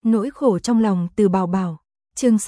Nỗi khổ trong lòng Từ Bảo Bảo. Chương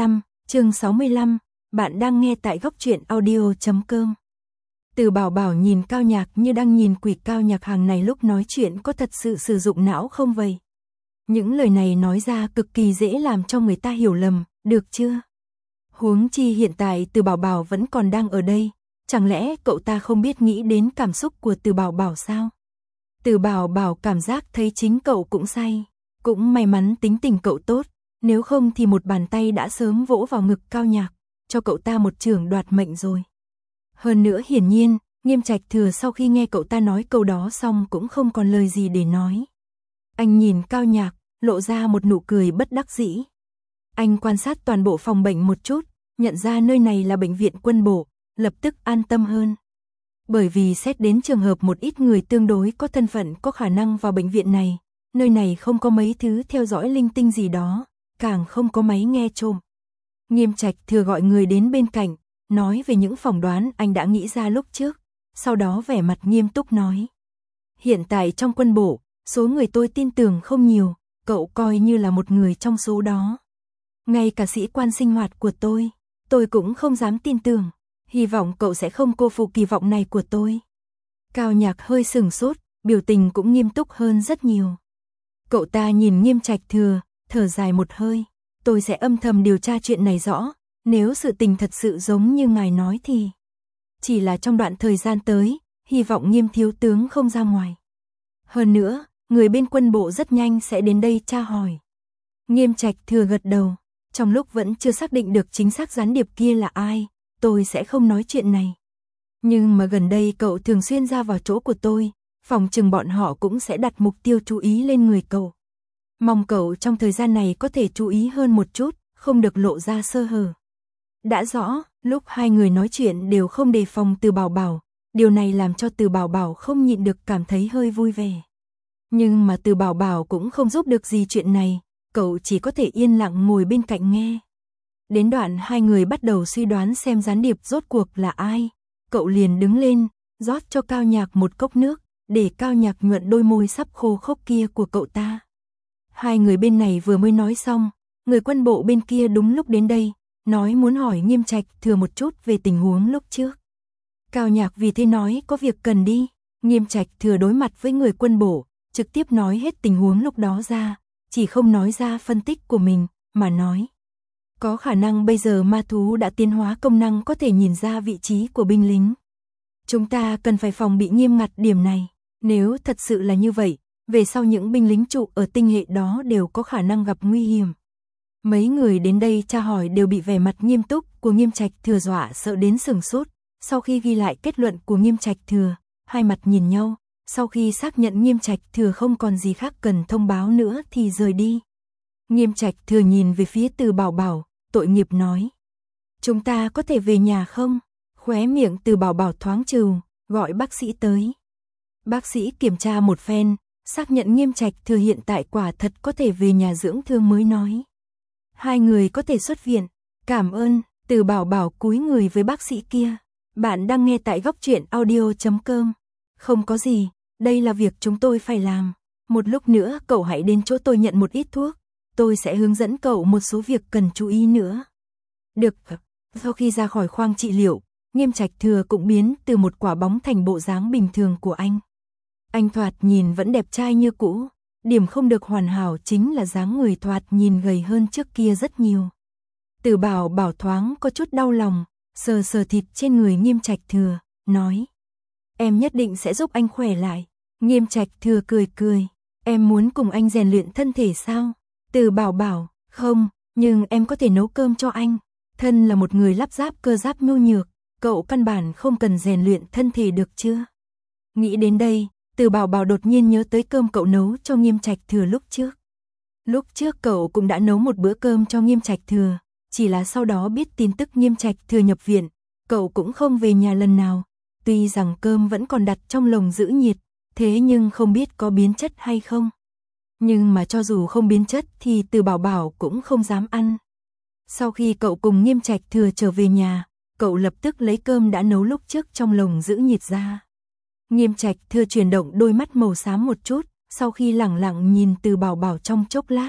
65, bạn đang nghe tại góc truyện audio.com. Từ Bảo Bảo nhìn Cao Nhạc như đang nhìn quỷ. Cao Nhạc hàng này lúc nói chuyện có thật sự sử dụng não không vậy? Những lời này nói ra cực kỳ dễ làm cho người ta hiểu lầm, được chưa? Huống chi hiện tại Từ Bảo Bảo vẫn còn đang ở đây, chẳng lẽ cậu ta không biết nghĩ đến cảm xúc của Từ Bảo Bảo sao? Từ Bảo Bảo cảm giác thấy chính cậu cũng say, cũng may mắn tính tình cậu tốt, nếu không thì một bàn tay đã sớm vỗ vào ngực Cao Nhạc, cho cậu ta một chưởng đoạt mệnh rồi. Hơn nữa hiển nhiên, Nghiêm Trạch Thừa sau khi nghe cậu ta nói câu đó xong cũng không còn lời gì để nói. Anh nhìn Cao Nhạc, lộ ra một nụ cười bất đắc dĩ. Anh quan sát toàn bộ phòng bệnh một chút, nhận ra nơi này là bệnh viện quân bộ, lập tức an tâm hơn. Bởi vì xét đến trường hợp một ít người tương đối có thân phận có khả năng vào bệnh viện này, nơi này không có mấy thứ theo dõi linh tinh gì đó, càng không có máy nghe trộm. Nghiêm Trạch Thừa gọi người đến bên cạnh, nói về những phỏng đoán anh đã nghĩ ra lúc trước, sau đó vẻ mặt nghiêm túc nói. Hiện tại trong quân bộ, số người tôi tin tưởng không nhiều, cậu coi như là một người trong số đó. Ngay cả sĩ quan sinh hoạt của tôi cũng không dám tin tưởng, hy vọng cậu sẽ không cô phụ kỳ vọng này của tôi. Cao Nhạc hơi sừng sốt, biểu tình cũng nghiêm túc hơn rất nhiều. Cậu ta nhìn Nghiêm Trạch Thừa, thở dài một hơi, tôi sẽ âm thầm điều tra chuyện này rõ, nếu sự tình thật sự giống như ngài nói thì chỉ là trong đoạn thời gian tới, hy vọng Nghiêm thiếu tướng không ra ngoài. Hơn nữa, người bên quân bộ rất nhanh sẽ đến đây tra hỏi. Nghiêm Trạch Thừa gật đầu, trong lúc vẫn chưa xác định được chính xác gián điệp kia là ai, tôi sẽ không nói chuyện này. Nhưng mà gần đây cậu thường xuyên ra vào chỗ của tôi, phòng chừng bọn họ cũng sẽ đặt mục tiêu chú ý lên người cậu. Mong cậu trong thời gian này có thể chú ý hơn một chút, không được lộ ra sơ hở. Đã rõ, lúc hai người nói chuyện đều không đề phòng Từ Bảo Bảo, điều này làm cho Từ Bảo Bảo không nhịn được cảm thấy hơi vui vẻ. Nhưng mà Từ Bảo Bảo cũng không giúp được gì chuyện này, cậu chỉ có thể yên lặng ngồi bên cạnh nghe. Đến đoạn hai người bắt đầu suy đoán xem gián điệp rốt cuộc là ai, cậu liền đứng lên, rót cho Cao Nhạc một cốc nước, để Cao Nhạc nhuận đôi môi sắp khô khốc kia của cậu ta. Hai người bên này vừa mới nói xong, người quân bộ bên kia đúng lúc đến đây, nói muốn hỏi Nghiêm Trạch Thừa một chút về tình huống lúc trước. Cao Nhạc vì thế nói có việc cần đi, Nghiêm Trạch Thừa đối mặt với người quân bộ, trực tiếp nói hết tình huống lúc đó ra, chỉ không nói ra phân tích của mình, mà nói. Có khả năng bây giờ ma thú đã tiến hóa công năng có thể nhìn ra vị trí của binh lính. Chúng ta cần phải phòng bị nghiêm ngặt điểm này, nếu thật sự là như vậy, về sau những binh lính trụ ở tinh hệ đó đều có khả năng gặp nguy hiểm. Mấy người đến đây tra hỏi đều bị vẻ mặt nghiêm túc của Nghiêm Trạch Thừa dọa sợ đến sửng sốt, sau khi ghi lại kết luận của Nghiêm Trạch Thừa, hai mặt nhìn nhau, sau khi xác nhận Nghiêm Trạch Thừa không còn gì khác cần thông báo nữa thì rời đi. Nghiêm Trạch Thừa nhìn về phía Từ Bảo Bảo, tội nghiệp nói. Chúng ta có thể về nhà không? Khóe miệng Từ Bảo Bảo thoáng trừ, gọi bác sĩ tới. Bác sĩ kiểm tra một phen, xác nhận Nghiêm Trạch Thừa hiện tại quả thật có thể về nhà dưỡng thương mới nói. Hai người có thể xuất viện, cảm ơn. Từ Bảo Bảo cúi người với bác sĩ kia. Bạn đang nghe tại góc truyện audio.com. Không có gì, đây là việc chúng tôi phải làm. Một lúc nữa cậu hãy đến chỗ tôi nhận một ít thuốc, tôi sẽ hướng dẫn cậu một số việc cần chú ý nữa. Được. Sau khi ra khỏi khoang trị liệu, Nghiêm Trạch Thừa cũng biến từ một quả bóng thành bộ dáng bình thường của anh. Anh thoạt nhìn vẫn đẹp trai như cũ, điểm không được hoàn hảo chính là dáng người thoạt nhìn gầy hơn trước kia rất nhiều. Từ Bảo Bảo thoáng có chút đau lòng, sờ sờ thịt trên người Nghiêm Trạch Thừa, nói. Em nhất định sẽ giúp anh khỏe lại. Nghiêm Trạch Thừa cười cười, em muốn cùng anh rèn luyện thân thể sao? Từ Bảo Bảo, không, nhưng em có thể nấu cơm cho anh. Thân là một người lắp ráp cơ giáp nhu nhược, cậu căn bản không cần rèn luyện thân thể được chưa? Nghĩ đến đây, Từ Bảo Bảo đột nhiên nhớ tới cơm cậu nấu cho Nghiêm Trạch Thừa lúc trước. Lúc trước cậu cũng đã nấu một bữa cơm cho Nghiêm Trạch Thừa, chỉ là sau đó biết tin tức Nghiêm Trạch Thừa nhập viện, cậu cũng không về nhà lần nào. Tuy rằng cơm vẫn còn đặt trong lồng giữ nhiệt, thế nhưng không biết có biến chất hay không. Nhưng mà cho dù không biến chất thì Từ Bảo Bảo cũng không dám ăn. Sau khi cậu cùng Nghiêm Trạch Thừa trở về nhà, cậu lập tức lấy cơm đã nấu lúc trước trong lồng giữ nhiệt ra. Nghiêm Trạch Thừa chuyển động đôi mắt màu xám một chút, sau khi lẳng lặng nhìn Từ Bảo Bảo trong chốc lát,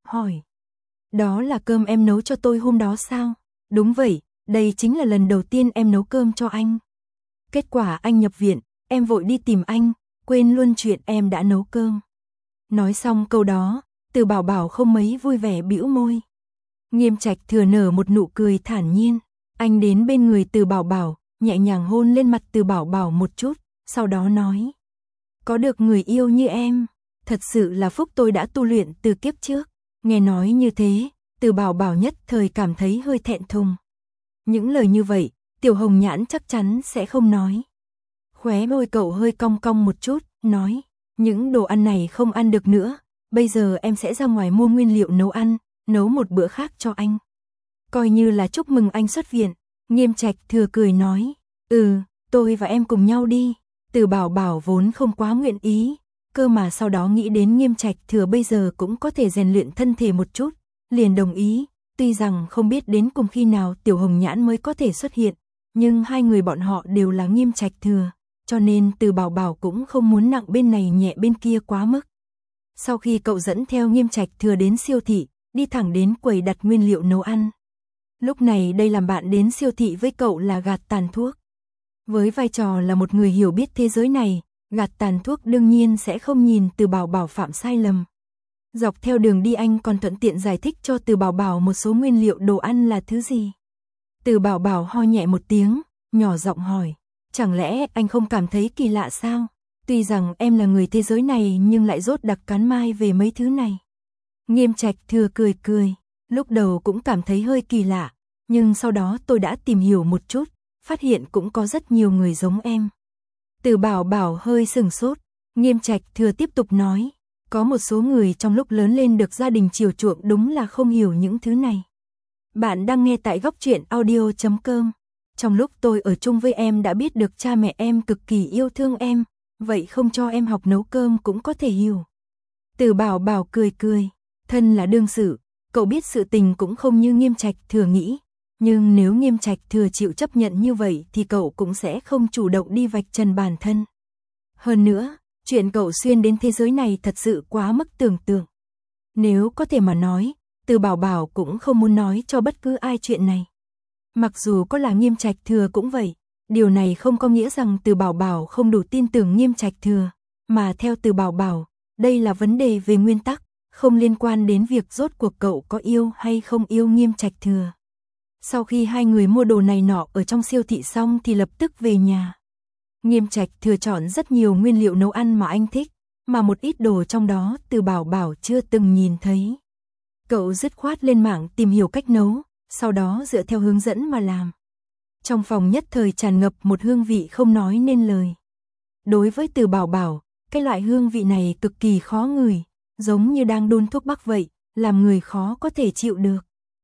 hỏi. Đó là cơm em nấu cho tôi hôm đó sao? Đúng vậy, đây chính là lần đầu tiên em nấu cơm cho anh. Kết quả anh nhập viện, em vội đi tìm anh, quên luôn chuyện em đã nấu cơm. Nói xong câu đó, Từ Bảo Bảo không mấy vui vẻ bĩu môi. Nghiêm Trạch Thừa nở một nụ cười thản nhiên, anh đến bên người Từ Bảo Bảo, nhẹ nhàng hôn lên mặt Từ Bảo Bảo một chút, sau đó nói: có được người yêu như em, thật sự là phúc tôi đã tu luyện từ kiếp trước. Nghe nói như thế, Từ Bảo Bảo nhất thời cảm thấy hơi thẹn thùng. Những lời như vậy, Tiểu Hồng Nhãn chắc chắn sẽ không nói. Khóe môi cậu hơi cong cong một chút, nói: những đồ ăn này không ăn được nữa, bây giờ em sẽ ra ngoài mua nguyên liệu nấu ăn, nấu một bữa khác cho anh. Coi như là chúc mừng anh xuất viện. Nghiêm Trạch Thừa cười nói: tôi và em cùng nhau đi. Từ Bảo Bảo vốn không quá nguyện ý, cơ mà sau đó nghĩ đến Nghiêm Trạch Thừa bây giờ cũng có thể rèn luyện thân thể một chút, liền đồng ý. Tuy rằng không biết đến cùng khi nào Tiểu Hồng Nhãn mới có thể xuất hiện, nhưng hai người bọn họ đều là Nghiêm Trạch Thừa, cho nên Từ Bảo Bảo cũng không muốn nặng bên này nhẹ bên kia quá mức. Sau khi cậu dẫn theo Nghiêm Trạch Thừa đến siêu thị, đi thẳng đến quầy đặt nguyên liệu nấu ăn. Lúc này đây làm bạn đến siêu thị với cậu là Gạt Tàn Thuốc. Với vai trò là một người hiểu biết thế giới này, Gạt Tàn Thuốc đương nhiên sẽ không nhìn Từ Bảo Bảo phạm sai lầm. Dọc theo đường đi anh còn thuận tiện giải thích cho Từ Bảo Bảo một số nguyên liệu đồ ăn là thứ gì. Từ Bảo Bảo ho nhẹ một tiếng, nhỏ giọng hỏi: chẳng lẽ anh không cảm thấy kỳ lạ sao? Tuy rằng em là người thế giới này nhưng lại rốt đặc cán mai về mấy thứ này. Nghiêm Trạch Thừa cười cười, lúc đầu cũng cảm thấy hơi kỳ lạ, nhưng sau đó tôi đã tìm hiểu một chút, phát hiện cũng có rất nhiều người giống em. Từ Bảo Bảo hơi sừng sốt, Nghiêm Trạch Thừa tiếp tục nói: có một số người trong lúc lớn lên được gia đình chiều chuộng đúng là không hiểu những thứ này. Bạn đang nghe tại Góc Truyện Audio.com. Trong lúc tôi ở chung với em đã biết được cha mẹ em cực kỳ yêu thương em, vậy không cho em học nấu cơm cũng có thể hiểu. Từ Bảo Bảo cười cười, thân là đương sự, cậu biết sự tình cũng không như Nghiêm Trạch Thừa nghĩ. Nhưng nếu Nghiêm Trạch Thừa chịu chấp nhận như vậy thì cậu cũng sẽ không chủ động đi vạch trần bản thân. Hơn nữa, chuyện cậu xuyên đến thế giới này thật sự quá mức tưởng tượng. Nếu có thể mà nói, Từ Bảo Bảo cũng không muốn nói cho bất cứ ai chuyện này. Mặc dù có là Nghiêm Trạch Thừa cũng vậy, điều này không có nghĩa rằng Từ Bảo Bảo không đủ tin tưởng Nghiêm Trạch Thừa, mà theo Từ Bảo Bảo, đây là vấn đề về nguyên tắc, không liên quan đến việc rốt cuộc cậu có yêu hay không yêu Nghiêm Trạch Thừa. Sau khi hai người mua đồ này nọ ở trong siêu thị xong thì lập tức về nhà. Nghiêm Trạch Thừa chọn rất nhiều nguyên liệu nấu ăn mà anh thích, mà một ít đồ trong đó Từ Bảo Bảo chưa từng nhìn thấy. Cậu dứt khoát lên mạng tìm hiểu cách nấu, sau đó dựa theo hướng dẫn mà làm. Trong phòng nhất thời tràn ngập một hương vị không nói nên lời. Đối với Từ Bảo Bảo, cái loại hương vị này cực kỳ khó ngửi, giống như đang đun thuốc bắc vậy, làm người khó có thể chịu được.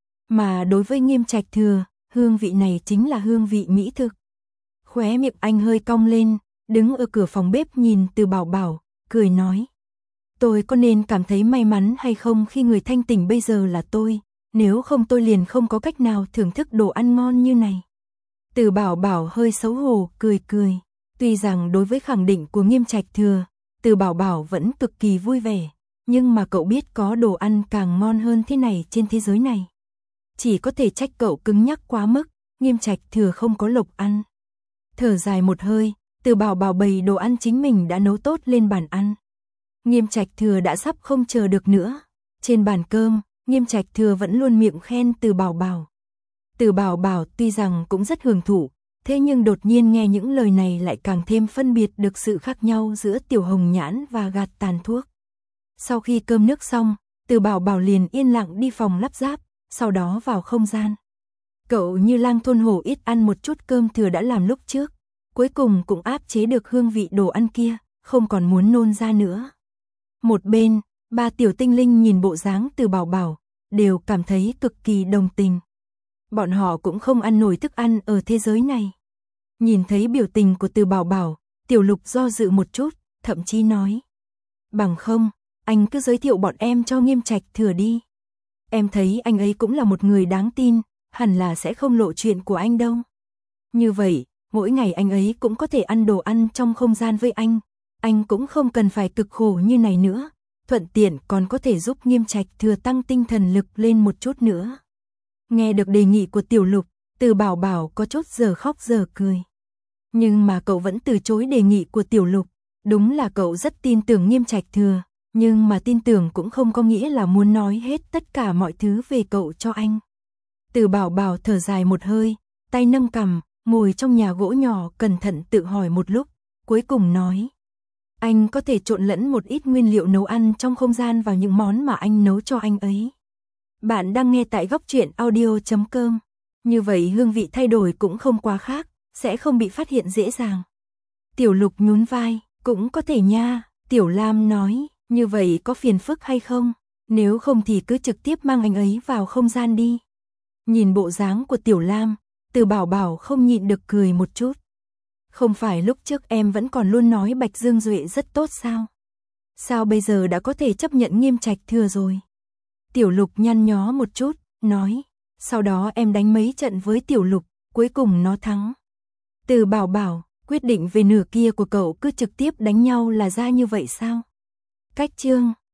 Mà đối với Nghiêm Trạch Thừa, hương vị này chính là hương vị mỹ thực. Khóe miệng anh hơi cong lên, đứng ở cửa phòng bếp nhìn Từ Bảo Bảo, cười nói: tôi có nên cảm thấy may mắn hay không khi người thanh tỉnh bây giờ là tôi, nếu không tôi liền không có cách nào thưởng thức đồ ăn ngon như này. Từ Bảo Bảo hơi xấu hổ, cười cười. Tuy rằng đối với khẳng định của Nghiêm Trạch Thừa, Từ Bảo Bảo vẫn cực kỳ vui vẻ, nhưng mà cậu biết có đồ ăn càng ngon hơn thế này trên thế giới này. Chỉ có thể trách cậu cứng nhắc quá mức, Nghiêm Trạch Thừa không có lộc ăn. Thở dài một hơi, Từ Bảo Bảo bày đồ ăn chính mình đã nấu tốt lên bàn ăn. Nghiêm Trạch Thừa đã sắp không chờ được nữa. Trên bàn cơm, Nghiêm Trạch Thừa vẫn luôn miệng khen Từ Bảo Bảo. Từ Bảo Bảo tuy rằng cũng rất hưởng thụ, thế nhưng đột nhiên nghe những lời này lại càng thêm phân biệt được sự khác nhau giữa Tiểu Hồng Nhãn và Gạt Tàn Thuốc. Sau khi cơm nước xong, Từ Bảo Bảo liền yên lặng đi phòng lắp ráp, sau đó vào không gian. Cậu như lang thôn hổ ít ăn một chút cơm thừa đã làm lúc trước, cuối cùng cũng áp chế được hương vị đồ ăn kia, không còn muốn nôn ra nữa. Một bên, ba tiểu tinh linh nhìn bộ dáng Từ Bảo Bảo, đều cảm thấy cực kỳ đồng tình. Bọn họ cũng không ăn nổi thức ăn ở thế giới này. Nhìn thấy biểu tình của Từ Bảo Bảo, Tiểu Lục do dự một chút, thậm chí nói: bằng không, anh cứ giới thiệu bọn em cho Nghiêm Trạch Thừa đi. Em thấy anh ấy cũng là một người đáng tin, hẳn là sẽ không lộ chuyện của anh đâu. Như vậy, mỗi ngày anh ấy cũng có thể ăn đồ ăn trong không gian với anh cũng không cần phải cực khổ như này nữa, thuận tiện còn có thể giúp Nghiêm Trạch Thừa tăng tinh thần lực lên một chút nữa. Nghe được đề nghị của Tiểu Lục, Từ Bảo Bảo có chút giờ khóc giờ cười. Nhưng mà cậu vẫn từ chối đề nghị của Tiểu Lục, đúng là cậu rất tin tưởng Nghiêm Trạch Thừa, nhưng mà tin tưởng cũng không có nghĩa là muốn nói hết tất cả mọi thứ về cậu cho anh. Từ Bảo Bảo thở dài một hơi, tay nâng cằm, ngồi trong nhà gỗ nhỏ cẩn thận tự hỏi một lúc, cuối cùng nói. Anh có thể trộn lẫn một ít nguyên liệu nấu ăn trong không gian vào những món mà anh nấu cho anh ấy. Bạn đang nghe tại góc truyện audio.com. Như vậy hương vị thay đổi cũng không quá khác, sẽ không bị phát hiện dễ dàng. Tiểu Lục nhún vai, cũng có thể nha. Tiểu Lam nói, như vậy có phiền phức hay không? Nếu không thì cứ trực tiếp mang anh ấy vào không gian đi. Nhìn bộ dáng của Tiểu Lam, Từ Bảo Bảo không nhịn được cười một chút. Không phải lúc trước em vẫn còn luôn nói Bạch Dương Duệ rất tốt sao? Sao bây giờ đã có thể chấp nhận Nghiêm Trạch Thừa rồi? Tiểu Lục nhăn nhó một chút, nói. Sau đó em đánh mấy trận với Tiểu Lục, cuối cùng nó thắng. Từ Bảo Bảo, quyết định về nửa kia của cậu cứ trực tiếp đánh nhau là ra như vậy sao? Cách chương